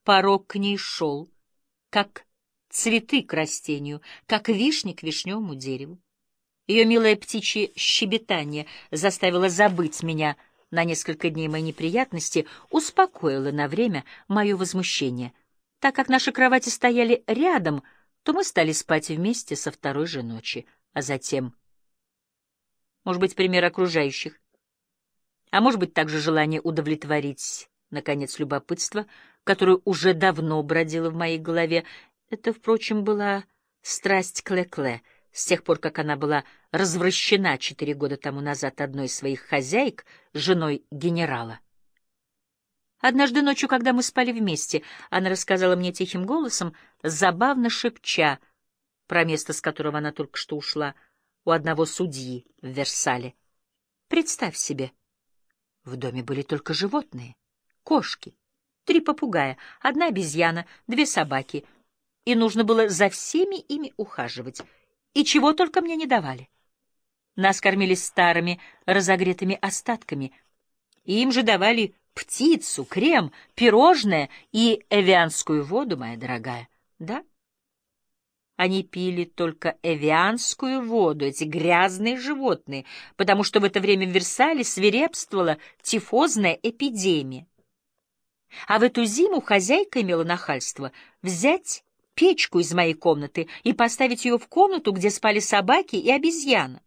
порог к ней шел, как цветы к растению, как вишни к вишневому дереву. Ее милое птичье щебетание заставило забыть меня на несколько дней мои неприятности, успокоило на время мое возмущение. Так как наши кровати стояли рядом, то мы стали спать вместе со второй же ночи, а затем... Может быть, пример окружающих, а может быть, также желание удовлетворить, наконец, любопытство, которое уже давно бродило в моей голове. Это, впрочем, была страсть Кле-Кле, с тех пор, как она была развращена 4 года тому назад одной из своих хозяек, женой генерала. Однажды ночью, когда мы спали вместе, она рассказала мне тихим голосом, забавно шепча, про место, с которого она только что ушла, у одного судьи в Версале. Представь себе, в доме были только животные, кошки, 3 попугая, 1 обезьяна, 2 собаки, и нужно было за всеми ими ухаживать. И чего только мне не давали. Нас кормили старыми разогретыми остатками, и им же давали птицу, крем, пирожное и эвианскую воду, моя дорогая. Да? Они пили только эвианскую воду, эти грязные животные, потому что в это время в Версале свирепствовала тифозная эпидемия. А в эту зиму хозяйка имела нахальство взять печку из моей комнаты и поставить ее в комнату, где спали собаки и обезьяна.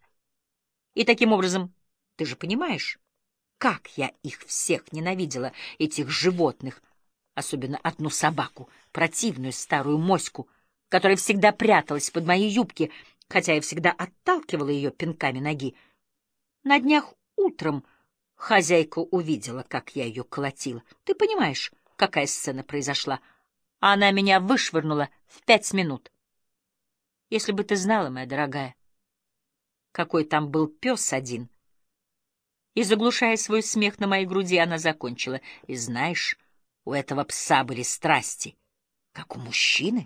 И таким образом, ты же понимаешь, как я их всех ненавидела, этих животных, особенно одну собаку, противную старую моську, которая всегда пряталась под мои юбки, хотя я всегда отталкивала ее пинками ноги. На днях утром хозяйка увидела, как я ее колотила. Ты понимаешь, какая сцена произошла? Она меня вышвырнула в 5 минут. Если бы ты знала, моя дорогая, какой там был пес один. И, заглушая свой смех на моей груди, она закончила. И знаешь, у этого пса были страсти, как у мужчины.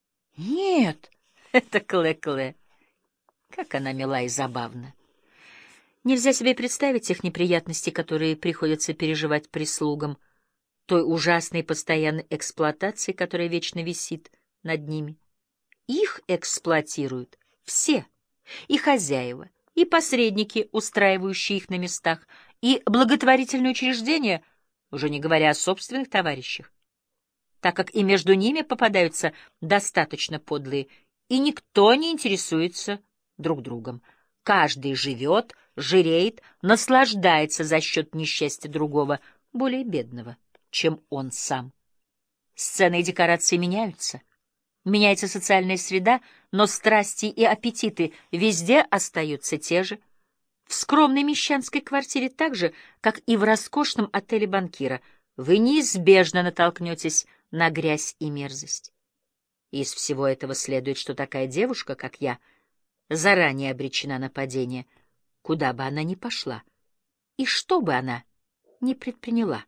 Нет, это Кле-Кле. Как она мила и забавна. Нельзя себе представить тех неприятностей, которые приходится переживать прислугам, той ужасной постоянной эксплуатации, которая вечно висит над ними. Их эксплуатируют все, и хозяева, и посредники, устраивающие их на местах, и благотворительные учреждения, уже не говоря о собственных товарищах, так как и между ними попадаются достаточно подлые, и никто не интересуется друг другом. Каждый живет, жиреет, наслаждается за счет несчастья другого, более бедного, чем он сам. Сцены и декорации меняются. Меняется социальная среда, но страсти и аппетиты везде остаются те же. В скромной мещанской квартире так же, как и в роскошном отеле банкира, вы неизбежно натолкнетесь на грязь и мерзость. Из всего этого следует, что такая девушка, как я, заранее обречена на падение, куда бы она ни пошла, и что бы она ни предприняла.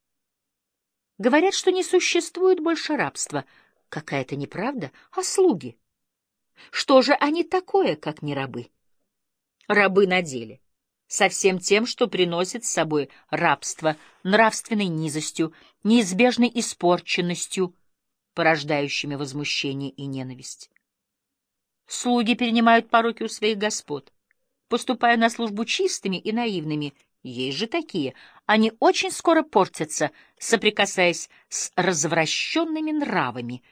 Говорят, что не существует больше рабства. Какая-то неправда, а слуги? Что же они такое, как не рабы? Рабы на деле, со всем тем, что приносит с собой рабство, нравственной низостью, неизбежной испорченностью, порождающими возмущение и ненависть. Слуги перенимают пороки у своих господ, поступая на службу чистыми и наивными. Есть же такие. Они очень скоро портятся, соприкасаясь с развращенными нравами,